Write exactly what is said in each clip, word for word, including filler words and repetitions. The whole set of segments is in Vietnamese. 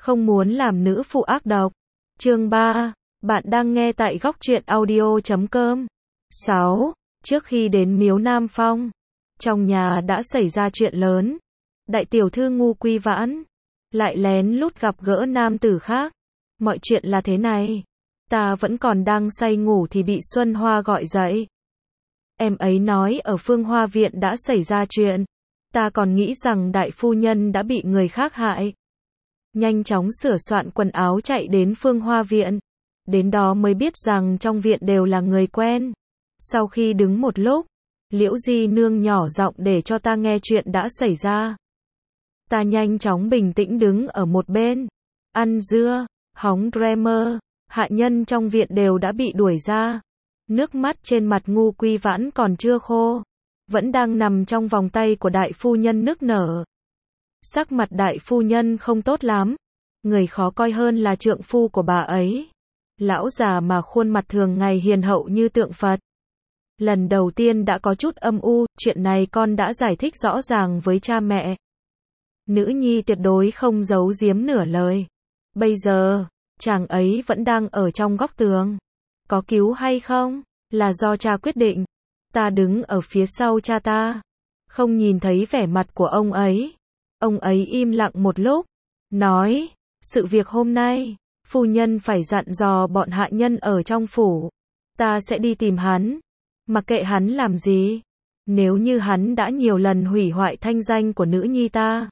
Không muốn làm nữ phụ ác độc. Chương ba. Bạn đang nghe tại góc truyện audio chấm com. sáu. Trước khi đến miếu Nam Phong, trong nhà đã xảy ra chuyện lớn. Đại tiểu thư Ngu Quy Vãn lại lén lút gặp gỡ nam tử khác. Mọi chuyện là thế này. Ta vẫn còn đang say ngủ thì bị Xuân Hoa gọi dậy. Em ấy nói ở Phương Hoa Viện đã xảy ra chuyện. Ta còn nghĩ rằng đại phu nhân đã bị người khác hại. Nhanh chóng sửa soạn quần áo chạy đến Phương Hoa Viện. Đến đó mới biết rằng trong viện đều là người quen. Sau khi đứng một lúc, Liễu Di Nương nhỏ giọng để cho ta nghe chuyện đã xảy ra. Ta nhanh chóng bình tĩnh đứng ở một bên, ăn dưa, hóng Dreamer, hạ nhân trong viện đều đã bị đuổi ra. Nước mắt trên mặt Ngu Quy Vãn còn chưa khô, vẫn đang nằm trong vòng tay của đại phu nhân nức nở. Sắc mặt đại phu nhân không tốt lắm, người khó coi hơn là trượng phu của bà ấy. Lão già mà khuôn mặt thường ngày hiền hậu như tượng Phật. Lần đầu tiên đã có chút âm u, chuyện này con đã giải thích rõ ràng với cha mẹ. Nữ nhi tuyệt đối không giấu giếm nửa lời. Bây giờ, chàng ấy vẫn đang ở trong góc tường. Có cứu hay không, là do cha quyết định. Ta đứng ở phía sau cha ta, không nhìn thấy vẻ mặt của ông ấy. Ông ấy im lặng một lúc, nói, sự việc hôm nay, phu nhân phải dặn dò bọn hạ nhân ở trong phủ. Ta sẽ đi tìm hắn, mặc kệ hắn làm gì. Nếu như hắn đã nhiều lần hủy hoại thanh danh của nữ nhi ta,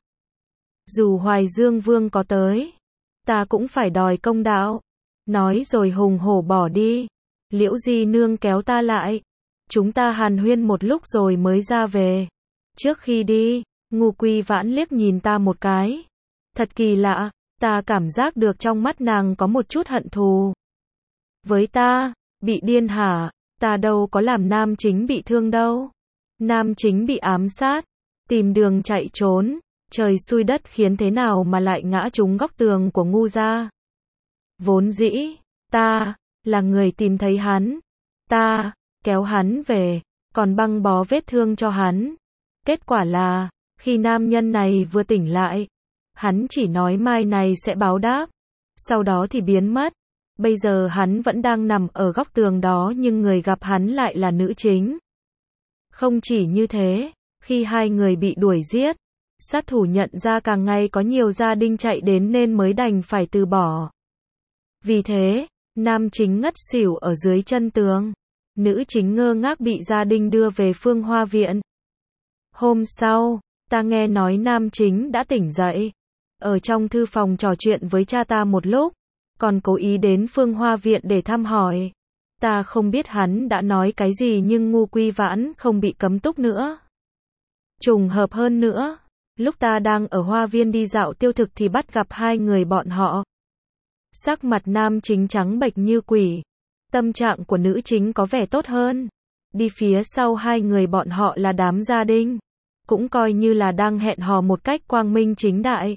dù Hoài Dương Vương có tới, ta cũng phải đòi công đạo. Nói rồi hùng hổ bỏ đi. Liễu Di Nương kéo ta lại. Chúng ta hàn huyên một lúc rồi mới ra về. Trước khi đi, Ngu Quy Vãn liếc nhìn ta một cái. Thật kỳ lạ, ta cảm giác được trong mắt nàng có một chút hận thù. Với ta, bị điên hả? Ta đâu có làm nam chính bị thương đâu. Nam chính bị ám sát, tìm đường chạy trốn, trời xui đất khiến thế nào mà lại ngã trúng góc tường của Ngu gia. Vốn dĩ, ta là người tìm thấy hắn. Ta kéo hắn về, còn băng bó vết thương cho hắn. Kết quả là, khi nam nhân này vừa tỉnh lại, hắn chỉ nói mai này sẽ báo đáp, sau đó thì biến mất. Bây giờ hắn vẫn đang nằm ở góc tường đó nhưng người gặp hắn lại là nữ chính. Không chỉ như thế, khi hai người bị đuổi giết, sát thủ nhận ra càng ngày có nhiều gia đình chạy đến nên mới đành phải từ bỏ. Vì thế, nam chính ngất xỉu ở dưới chân tường. Nữ chính ngơ ngác bị gia đình đưa về Phương Hoa Viện. Hôm sau, ta nghe nói nam chính đã tỉnh dậy. Ở trong thư phòng trò chuyện với cha ta một lúc, còn cố ý đến Phương Hoa Viện để thăm hỏi. Ta không biết hắn đã nói cái gì nhưng Ngu Quy Vãn không bị cấm túc nữa. Trùng hợp hơn nữa, lúc ta đang ở hoa viên đi dạo tiêu thực thì bắt gặp hai người bọn họ. Sắc mặt nam chính trắng bệch như quỷ. Tâm trạng của nữ chính có vẻ tốt hơn. Đi phía sau hai người bọn họ là đám gia đình. Cũng coi như là đang hẹn hò một cách quang minh chính đại.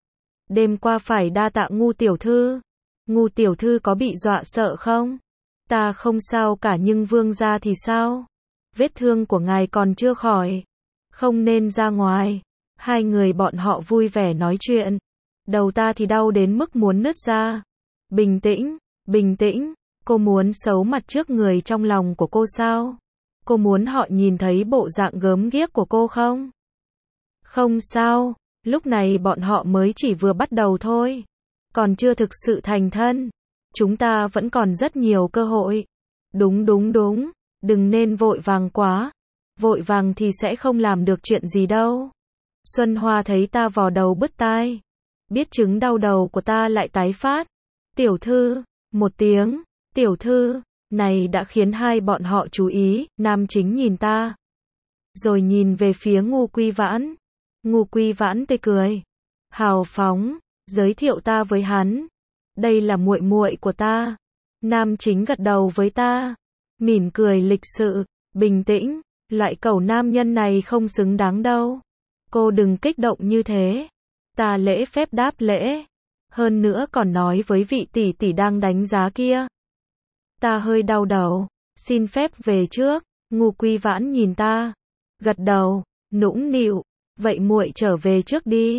Đêm qua phải đa tạ Ngu tiểu thư. Ngu tiểu thư có bị dọa sợ không? Ta không sao cả nhưng vương gia thì sao? Vết thương của ngài còn chưa khỏi. Không nên ra ngoài. Hai người bọn họ vui vẻ nói chuyện. Đầu ta thì đau đến mức muốn nứt ra. Bình tĩnh, bình tĩnh. Cô muốn xấu mặt trước người trong lòng của cô sao? Cô muốn họ nhìn thấy bộ dạng gớm ghiếc của cô không? Không sao, lúc này bọn họ mới chỉ vừa bắt đầu thôi. Còn chưa thực sự thành thân. Chúng ta vẫn còn rất nhiều cơ hội. Đúng đúng đúng, đừng nên vội vàng quá. Vội vàng thì sẽ không làm được chuyện gì đâu. Xuân Hoa thấy ta vò đầu bứt tai. Biết chứng đau đầu của ta lại tái phát. Tiểu thư, một tiếng, tiểu thư, này đã khiến hai bọn họ chú ý. Nam chính nhìn ta, rồi nhìn về phía Ngu Quy Vãn. Ngu Quy Vãn tươi cười, hào phóng, giới thiệu ta với hắn. Đây là muội muội của ta. Nam chính gật đầu với ta, mỉm cười lịch sự, bình tĩnh. Loại cẩu nam nhân này không xứng đáng đâu. Cô đừng kích động như thế. Ta lễ phép đáp lễ. Hơn nữa còn nói với vị tỷ tỷ đang đánh giá kia. Ta hơi đau đầu, xin phép về trước. Ngu Quy Vãn nhìn ta, gật đầu, nũng nịu, vậy muội trở về trước đi.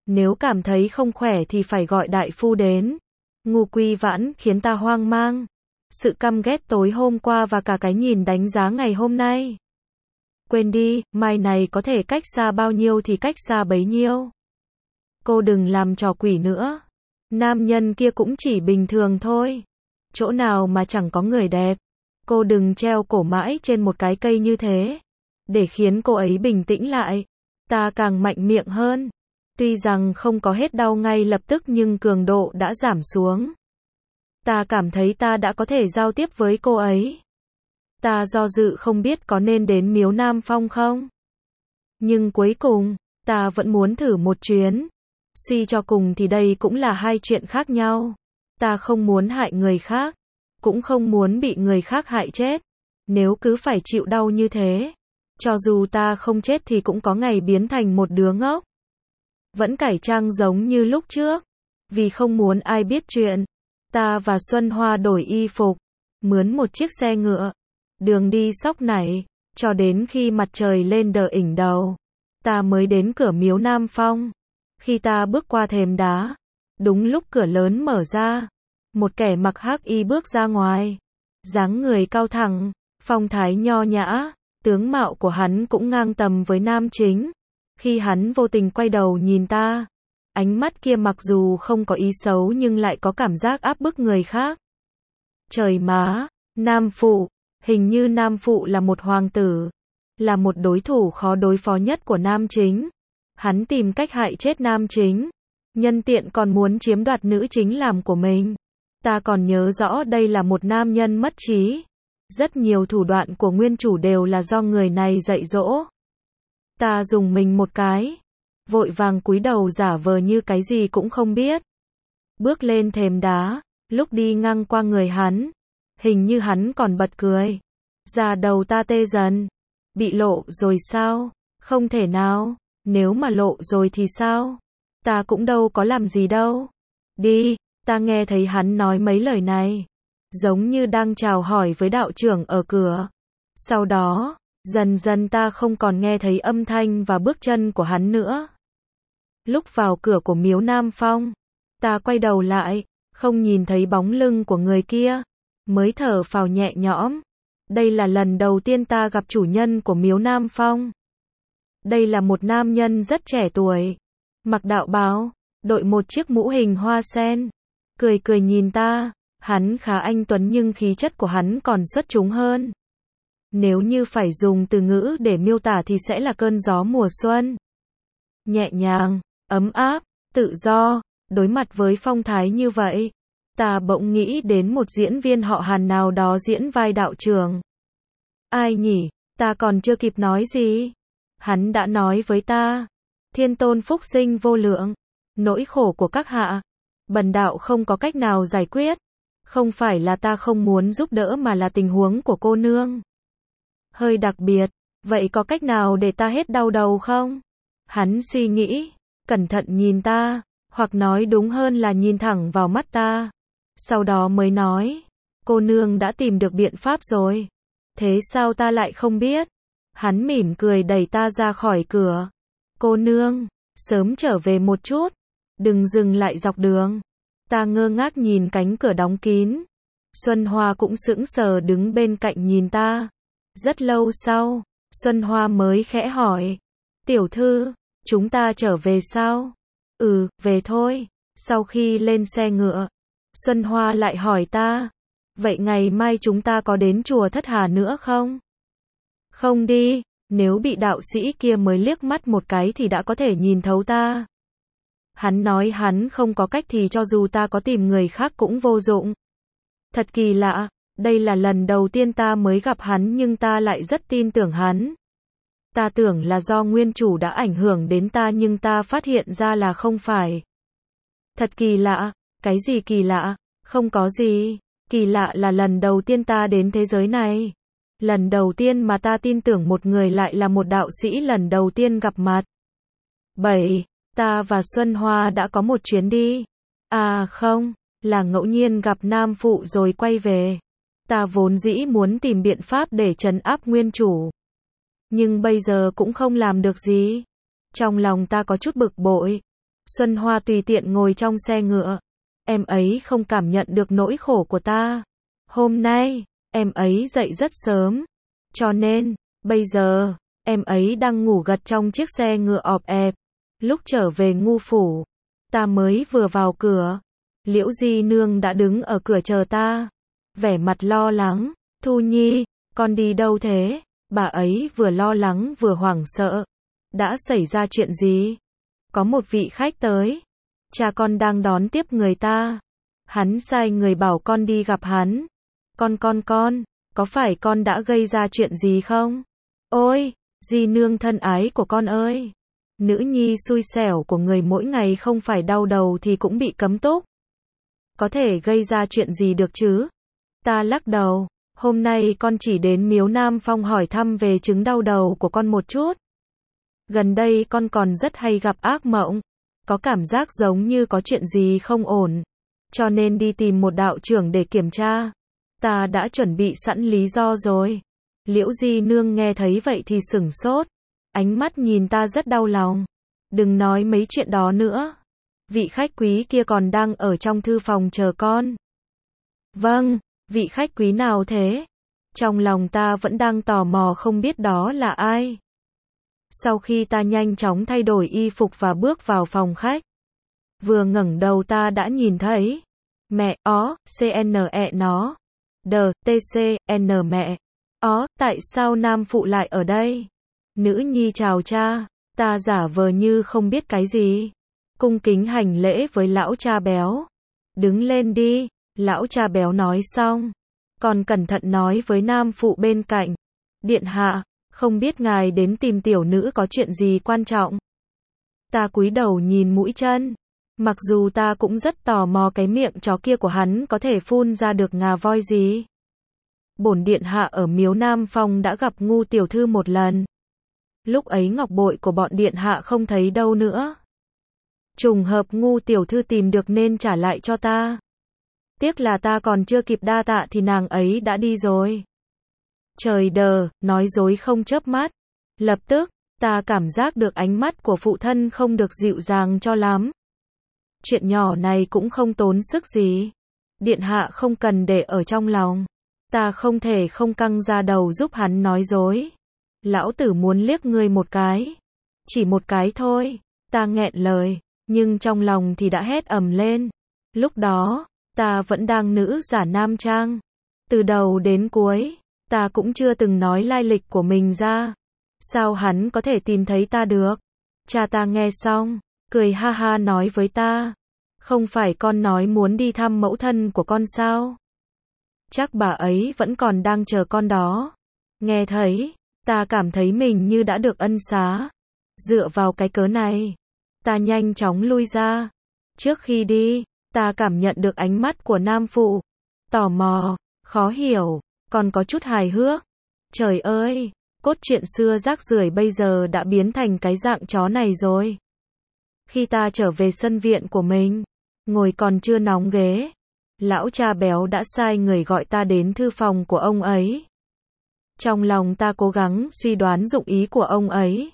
Nếu cảm thấy không khỏe thì phải gọi đại phu đến. Ngô Quy Vãn khiến ta hoang mang. Sự căm ghét tối hôm qua và cả cái nhìn đánh giá ngày hôm nay. Quên đi, mai này có thể cách xa bao nhiêu thì cách xa bấy nhiêu. Cô đừng làm trò quỷ nữa. Nam nhân kia cũng chỉ bình thường thôi. Chỗ nào mà chẳng có người đẹp. Cô đừng treo cổ mãi trên một cái cây như thế. Để khiến cô ấy bình tĩnh lại. Ta càng mạnh miệng hơn. Tuy rằng không có hết đau ngay lập tức nhưng cường độ đã giảm xuống. Ta cảm thấy ta đã có thể giao tiếp với cô ấy. Ta do dự không biết có nên đến Miếu Nam Phong không. Nhưng cuối cùng, ta vẫn muốn thử một chuyến. Suy cho cùng thì đây cũng là hai chuyện khác nhau. Ta không muốn hại người khác, cũng không muốn bị người khác hại chết. Nếu cứ phải chịu đau như thế, cho dù ta không chết thì cũng có ngày biến thành một đứa ngốc. Vẫn cải trang giống như lúc trước. Vì không muốn ai biết chuyện, ta và Xuân Hoa đổi y phục, mướn một chiếc xe ngựa, đường đi sóc nảy, cho đến khi mặt trời lên đờ ỉnh đầu, ta mới đến cửa Miếu Nam Phong. Khi ta bước qua thềm đá, đúng lúc cửa lớn mở ra, một kẻ mặc hắc y bước ra ngoài, dáng người cao thẳng, phong thái nho nhã, tướng mạo của hắn cũng ngang tầm với nam chính. Khi hắn vô tình quay đầu nhìn ta, ánh mắt kia mặc dù không có ý xấu nhưng lại có cảm giác áp bức người khác. Trời má, Nam Phụ, hình như Nam Phụ là một hoàng tử, là một đối thủ khó đối phó nhất của nam chính. Hắn tìm cách hại chết nam chính, nhân tiện còn muốn chiếm đoạt nữ chính làm của mình. Ta còn nhớ rõ đây là một nam nhân mất trí. Rất nhiều thủ đoạn của nguyên chủ đều là do người này dạy dỗ. Ta dùng mình một cái, vội vàng cúi đầu giả vờ như cái gì cũng không biết. Bước lên thềm đá, lúc đi ngang qua người hắn, hình như hắn còn bật cười. Da đầu ta tê dần. Bị lộ rồi sao? Không thể nào, nếu mà lộ rồi thì sao? Ta cũng đâu có làm gì đâu. Đi, ta nghe thấy hắn nói mấy lời này, giống như đang chào hỏi với đạo trưởng ở cửa. Sau đó, dần dần ta không còn nghe thấy âm thanh và bước chân của hắn nữa. Lúc vào cửa của Miếu Nam Phong, ta quay đầu lại, không nhìn thấy bóng lưng của người kia, mới thở phào nhẹ nhõm. Đây là lần đầu tiên ta gặp chủ nhân của Miếu Nam Phong. Đây là một nam nhân rất trẻ tuổi, mặc đạo bào, đội một chiếc mũ hình hoa sen, cười cười nhìn ta. Hắn khá anh tuấn nhưng khí chất của hắn còn xuất chúng hơn. Nếu như phải dùng từ ngữ để miêu tả thì sẽ là cơn gió mùa xuân. Nhẹ nhàng, ấm áp, tự do. Đối mặt với phong thái như vậy, ta bỗng nghĩ đến một diễn viên họ Hàn nào đó diễn vai đạo trưởng. Ai nhỉ? Ta còn chưa kịp nói gì. Hắn đã nói với ta, thiên tôn phúc sinh vô lượng, nỗi khổ của các hạ, bần đạo không có cách nào giải quyết. Không phải là ta không muốn giúp đỡ mà là tình huống của cô nương hơi đặc biệt. Vậy có cách nào để ta hết đau đầu không? Hắn suy nghĩ, cẩn thận nhìn ta, hoặc nói đúng hơn là nhìn thẳng vào mắt ta. Sau đó mới nói, cô nương đã tìm được biện pháp rồi. Thế sao ta lại không biết? Hắn mỉm cười đẩy ta ra khỏi cửa. Cô nương, sớm trở về một chút, đừng dừng lại dọc đường. Ta ngơ ngác nhìn cánh cửa đóng kín. Xuân Hoa cũng sững sờ đứng bên cạnh nhìn ta. Rất lâu sau, Xuân Hoa mới khẽ hỏi, tiểu thư, chúng ta trở về sao? Ừ, về thôi. Sau khi lên xe ngựa, Xuân Hoa lại hỏi ta, vậy ngày mai chúng ta có đến chùa Thất Hà nữa không? Không đi, nếu bị đạo sĩ kia mới liếc mắt một cái thì đã có thể nhìn thấu ta. Hắn nói hắn không có cách thì cho dù ta có tìm người khác cũng vô dụng. Thật kỳ lạ, đây là lần đầu tiên ta mới gặp hắn nhưng ta lại rất tin tưởng hắn. Ta tưởng là do nguyên chủ đã ảnh hưởng đến ta nhưng ta phát hiện ra là không phải. Thật kỳ lạ, cái gì kỳ lạ? Không có gì, kỳ lạ là lần đầu tiên ta đến thế giới này. Lần đầu tiên mà ta tin tưởng một người lại là một đạo sĩ lần đầu tiên gặp mặt. bảy. Ta và Xuân Hoa đã có một chuyến đi. À không, là ngẫu nhiên gặp Nam Phụ rồi quay về. Ta vốn dĩ muốn tìm biện pháp để trấn áp nguyên chủ. Nhưng bây giờ cũng không làm được gì. Trong lòng ta có chút bực bội. Xuân Hoa tùy tiện ngồi trong xe ngựa. Em ấy không cảm nhận được nỗi khổ của ta. Hôm nay, em ấy dậy rất sớm. Cho nên, bây giờ, em ấy đang ngủ gật trong chiếc xe ngựa ọp ẹp. Lúc trở về Ngu phủ, ta mới vừa vào cửa. Liễu Di Nương đã đứng ở cửa chờ ta. Vẻ mặt lo lắng. Thu Nhi, con đi đâu thế? Bà ấy vừa lo lắng vừa hoảng sợ. Đã xảy ra chuyện gì? Có một vị khách tới. Cha con đang đón tiếp người ta. Hắn sai người bảo con đi gặp hắn. Con con con, có phải con đã gây ra chuyện gì không? Ôi, Di Nương thân ái của con ơi. Nữ nhi xui xẻo của người mỗi ngày không phải đau đầu thì cũng bị cấm túc. Có thể gây ra chuyện gì được chứ? Ta lắc đầu. Hôm nay con chỉ đến Miếu Nam Phong hỏi thăm về chứng đau đầu của con một chút. Gần đây con còn rất hay gặp ác mộng. Có cảm giác giống như có chuyện gì không ổn. Cho nên đi tìm một đạo trưởng để kiểm tra. Ta đã chuẩn bị sẵn lý do rồi. Liễu Di Nương nghe thấy vậy thì sửng sốt. Ánh mắt nhìn ta rất đau lòng. Đừng nói mấy chuyện đó nữa. Vị khách quý kia còn đang ở trong thư phòng chờ con. Vâng, vị khách quý nào thế? Trong lòng ta vẫn đang tò mò không biết đó là ai. Sau khi ta nhanh chóng thay đổi y phục và bước vào phòng khách. Vừa ngẩng đầu ta đã nhìn thấy. Mẹ, ó, xê en e nó. Đờ, tê xê, N mẹ. Ó, tại sao Nam Phụ lại ở đây? Nữ nhi chào cha. Ta giả vờ như không biết cái gì. Cung kính hành lễ với lão cha béo. Đứng lên đi. Lão cha béo nói xong. Còn cẩn thận nói với Nam Phụ bên cạnh. Điện hạ, không biết ngài đến tìm tiểu nữ có chuyện gì quan trọng. Ta cúi đầu nhìn mũi chân. Mặc dù ta cũng rất tò mò cái miệng chó kia của hắn có thể phun ra được ngà voi gì. Bổn điện hạ ở Miếu Nam Phong đã gặp Ngu tiểu thư một lần. Lúc ấy ngọc bội của bọn điện hạ không thấy đâu nữa. Trùng hợp Ngu tiểu thư tìm được nên trả lại cho ta. Tiếc là ta còn chưa kịp đa tạ thì nàng ấy đã đi rồi. Trời đờ, nói dối không chớp mắt. Lập tức, ta cảm giác được ánh mắt của phụ thân không được dịu dàng cho lắm. Chuyện nhỏ này cũng không tốn sức gì. Điện hạ không cần để ở trong lòng. Ta không thể không căng ra đầu giúp hắn nói dối. Lão tử muốn liếc ngươi một cái. Chỉ một cái thôi. Ta nghẹn lời, nhưng trong lòng thì đã hét ầm lên. Lúc đó, ta vẫn đang nữ giả nam trang. Từ đầu đến cuối, ta cũng chưa từng nói lai lịch của mình ra. Sao hắn có thể tìm thấy ta được? Cha ta nghe xong, cười ha ha nói với ta. Không phải con nói muốn đi thăm mẫu thân của con sao? Chắc bà ấy vẫn còn đang chờ con đó. Nghe thấy, ta cảm thấy mình như đã được ân xá. Dựa vào cái cớ này, ta nhanh chóng lui ra. Trước khi đi, ta cảm nhận được ánh mắt của Nam Phụ. Tò mò, khó hiểu, còn có chút hài hước. Trời ơi, cốt truyện xưa rác rưởi bây giờ đã biến thành cái dạng chó này rồi. Khi ta trở về sân viện của mình, ngồi còn chưa nóng ghế, lão cha béo đã sai người gọi ta đến thư phòng của ông ấy. Trong lòng ta cố gắng suy đoán dụng ý của ông ấy.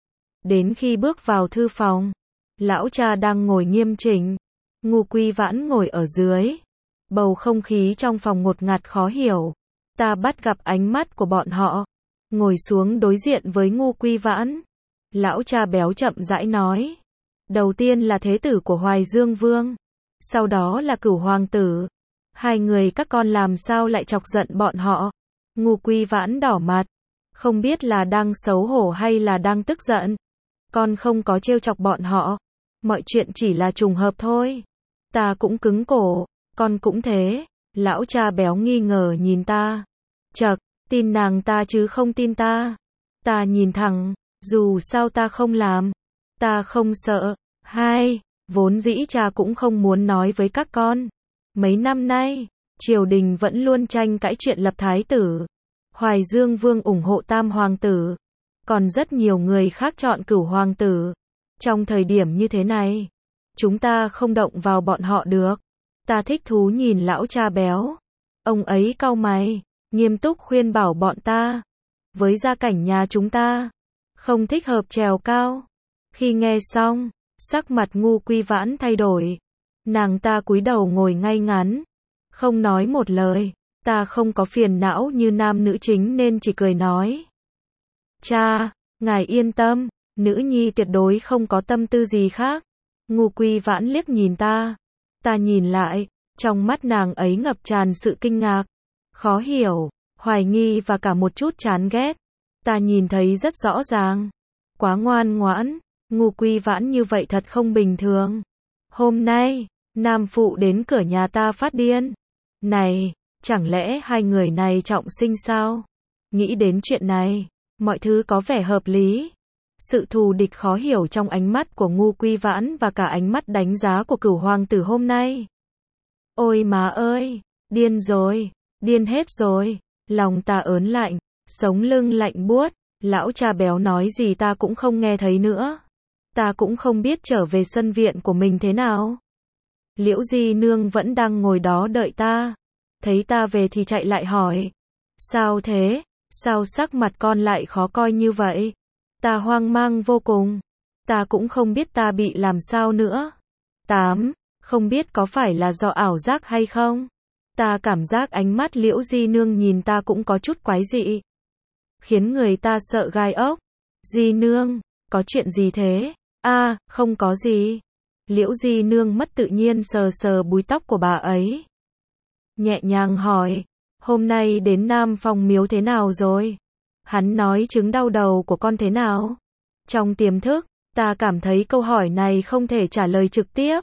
Đến khi bước vào thư phòng, lão cha đang ngồi nghiêm chỉnh, Ngu Quy Vãn ngồi ở dưới. Bầu không khí trong phòng ngột ngạt khó hiểu. Ta bắt gặp ánh mắt của bọn họ, ngồi xuống đối diện với Ngu Quy Vãn. Lão cha béo chậm rãi nói. Đầu tiên là thế tử của Hoài Dương Vương, sau đó là Cửu hoàng tử. Hai người các con làm sao lại chọc giận bọn họ? Ngu Quy Vãn đỏ mặt, không biết là đang xấu hổ hay là đang tức giận. Con không có trêu chọc bọn họ, mọi chuyện chỉ là trùng hợp thôi. Ta cũng cứng cổ, con cũng thế. Lão cha béo nghi ngờ nhìn ta. Chậc, tin nàng ta chứ không tin ta. Ta nhìn thẳng, dù sao ta không làm. Ta không sợ. Hai, vốn dĩ cha cũng không muốn nói với các con. Mấy năm nay, triều đình vẫn luôn tranh cãi chuyện lập thái tử. Hoài Dương Vương ủng hộ tam hoàng tử. Còn rất nhiều người khác chọn cửu hoàng tử. Trong thời điểm như thế này, chúng ta không động vào bọn họ được. Ta thích thú nhìn lão cha béo. Ông ấy cau mày, nghiêm túc khuyên bảo bọn ta. Với gia cảnh nhà chúng ta, không thích hợp trèo cao. Khi nghe xong, Sắc mặt Ngu Quy Vãn thay đổi. Nàng ta cúi đầu ngồi ngay ngắn, không nói một lời. Ta không có phiền não như nam nữ chính nên chỉ cười nói. Cha, ngài yên tâm, nữ nhi tuyệt đối không có tâm tư gì khác. Ngu Quy Vãn liếc nhìn ta. Ta nhìn lại, trong mắt nàng ấy ngập tràn sự kinh ngạc, khó hiểu, hoài nghi và cả một chút chán ghét. Ta nhìn thấy rất rõ ràng. Quá ngoan ngoãn, Ngu Quy Vãn như vậy thật không bình thường. Hôm nay, nam phụ đến cửa nhà ta phát điên. Này, chẳng lẽ hai người này trọng sinh sao? Nghĩ đến chuyện này, mọi thứ có vẻ hợp lý. Sự thù địch khó hiểu trong ánh mắt của Ngu Quy Vãn và cả ánh mắt đánh giá của Cửu hoàng tử hôm nay. Ôi má ơi, điên rồi, điên hết rồi. Lòng ta ớn lạnh, sống lưng lạnh buốt. Lão cha béo nói gì ta cũng không nghe thấy nữa. Ta cũng không biết trở về sân viện của mình thế nào. Liễu Di Nương vẫn đang ngồi đó đợi ta. Thấy ta về thì chạy lại hỏi. Sao thế? Sao sắc mặt con lại khó coi như vậy? Ta hoang mang vô cùng. Ta cũng không biết ta bị làm sao nữa. Tám. Không biết có phải là do ảo giác hay không? Ta cảm giác ánh mắt Liễu Di Nương nhìn ta cũng có chút quái dị, khiến người ta sợ gai ốc. Di Nương, có chuyện gì thế? A, à, không có gì. Liễu Di Nương mất tự nhiên sờ sờ búi tóc của bà ấy. Nhẹ nhàng hỏi, hôm nay đến Nam Phong miếu thế nào rồi? Hắn nói chứng đau đầu của con thế nào? Trong tiềm thức, ta cảm thấy câu hỏi này không thể trả lời trực tiếp.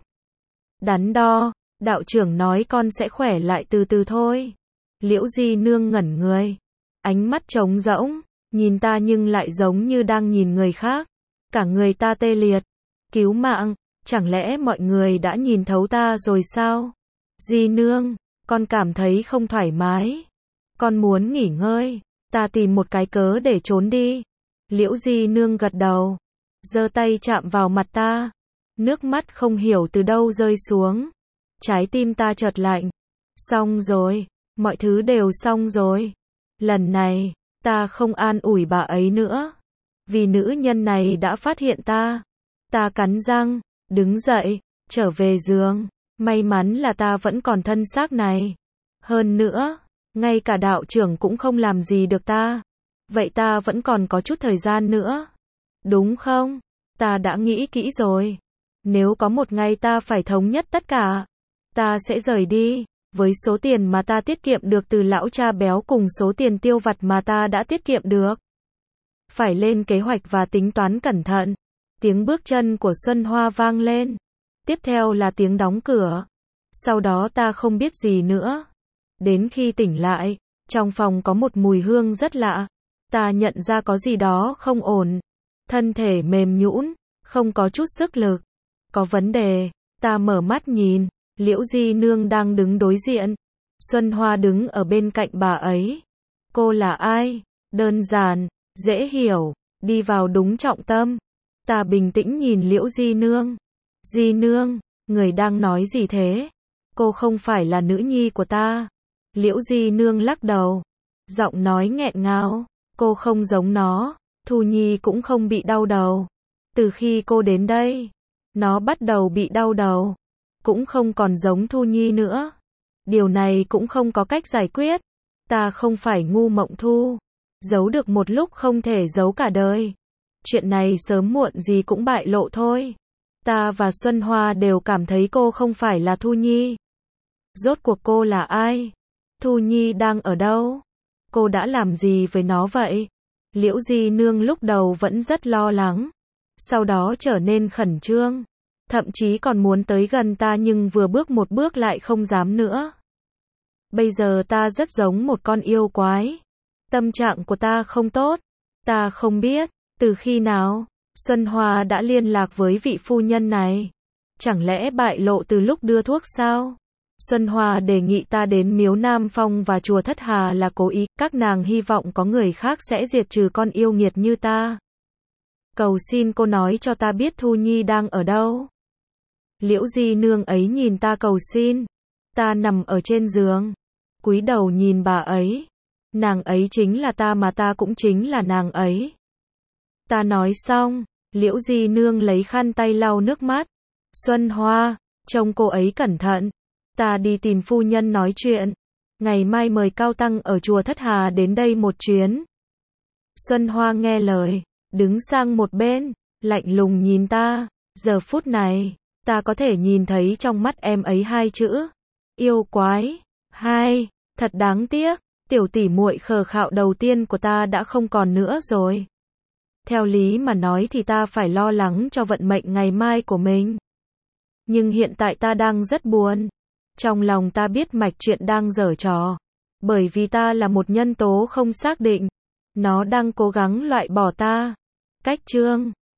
Đắn đo, đạo trưởng nói con sẽ khỏe lại từ từ thôi. Liễu Di Nương ngẩn người. Ánh mắt trống rỗng, nhìn ta nhưng lại giống như đang nhìn người khác. Cả người ta tê liệt. Cứu mạng, chẳng lẽ mọi người đã nhìn thấu ta rồi sao? Di Nương, con cảm thấy không thoải mái. Con muốn nghỉ ngơi. Ta tìm một cái cớ để trốn đi. Liễu Di Nương gật đầu, giơ tay chạm vào mặt ta. Nước mắt không hiểu từ đâu rơi xuống. Trái tim ta chợt lạnh. Xong rồi, mọi thứ đều xong rồi. Lần này, ta không an ủi bà ấy nữa. Vì nữ nhân này đã phát hiện ta. Ta cắn răng, đứng dậy, trở về giường. May mắn là ta vẫn còn thân xác này. Hơn nữa, ngay cả đạo trưởng cũng không làm gì được ta. Vậy ta vẫn còn có chút thời gian nữa. Đúng không? Ta đã nghĩ kỹ rồi. Nếu có một ngày ta phải thống nhất tất cả, ta sẽ rời đi. Với số tiền mà ta tiết kiệm được từ lão cha béo cùng số tiền tiêu vặt mà ta đã tiết kiệm được. Phải lên kế hoạch và tính toán cẩn thận. Tiếng bước chân của Xuân Hoa vang lên. Tiếp theo là tiếng đóng cửa. Sau đó ta không biết gì nữa. Đến khi tỉnh lại, trong phòng có một mùi hương rất lạ. Ta nhận ra có gì đó không ổn. Thân thể mềm nhũn, không có chút sức lực. Có vấn đề. Ta mở mắt nhìn. Liễu Di Nương đang đứng đối diện. Xuân Hoa đứng ở bên cạnh bà ấy. Cô là ai? Đơn giản, dễ hiểu, đi vào đúng trọng tâm. Ta bình tĩnh nhìn Liễu Di Nương. Di Nương, người đang nói gì thế? Cô không phải là nữ nhi của ta. Liễu Di Nương lắc đầu. Giọng nói nghẹn ngào. Cô không giống nó. Thu Nhi cũng không bị đau đầu. Từ khi cô đến đây, nó bắt đầu bị đau đầu. Cũng không còn giống Thu Nhi nữa. Điều này cũng không có cách giải quyết. Ta không phải ngu mộng thu. Giấu được một lúc không thể giấu cả đời. Chuyện này sớm muộn gì cũng bại lộ thôi. Ta và Xuân Hoa đều cảm thấy cô không phải là Thu Nhi. Rốt cuộc cô là ai? Thu Nhi đang ở đâu? Cô đã làm gì với nó vậy? Liễu Di Nương lúc đầu vẫn rất lo lắng. Sau đó trở nên khẩn trương. Thậm chí còn muốn tới gần ta nhưng vừa bước một bước lại không dám nữa. Bây giờ ta rất giống một con yêu quái. Tâm trạng của ta không tốt. Ta không biết, từ khi nào, Xuân Hoa đã liên lạc với vị phu nhân này. Chẳng lẽ bại lộ từ lúc đưa thuốc sao? Xuân Hoa đề nghị ta đến miếu Nam Phong và chùa Thất Hà là cố ý. Các nàng hy vọng có người khác sẽ diệt trừ con yêu nghiệt như ta. Cầu xin cô nói cho ta biết Thu Nhi đang ở đâu. Liễu Di Nương ấy nhìn ta cầu xin. Ta nằm ở trên giường, cúi đầu nhìn bà ấy. Nàng ấy chính là ta mà ta cũng chính là nàng ấy. Ta nói xong, Liễu Di Nương lấy khăn tay lau nước mắt. Xuân Hoa, trông cô ấy cẩn thận. Ta đi tìm phu nhân nói chuyện. Ngày mai mời Cao Tăng ở chùa Thất Hà đến đây một chuyến. Xuân Hoa nghe lời, đứng sang một bên, lạnh lùng nhìn ta. Giờ phút này, ta có thể nhìn thấy trong mắt em ấy hai chữ. Yêu quái. Hai, thật đáng tiếc, tiểu tỷ muội khờ khạo đầu tiên của ta đã không còn nữa rồi. Theo lý mà nói thì ta phải lo lắng cho vận mệnh ngày mai của mình. Nhưng hiện tại ta đang rất buồn. Trong lòng ta biết mạch chuyện đang giở trò. Bởi vì ta là một nhân tố không xác định. Nó đang cố gắng loại bỏ ta. Cách chương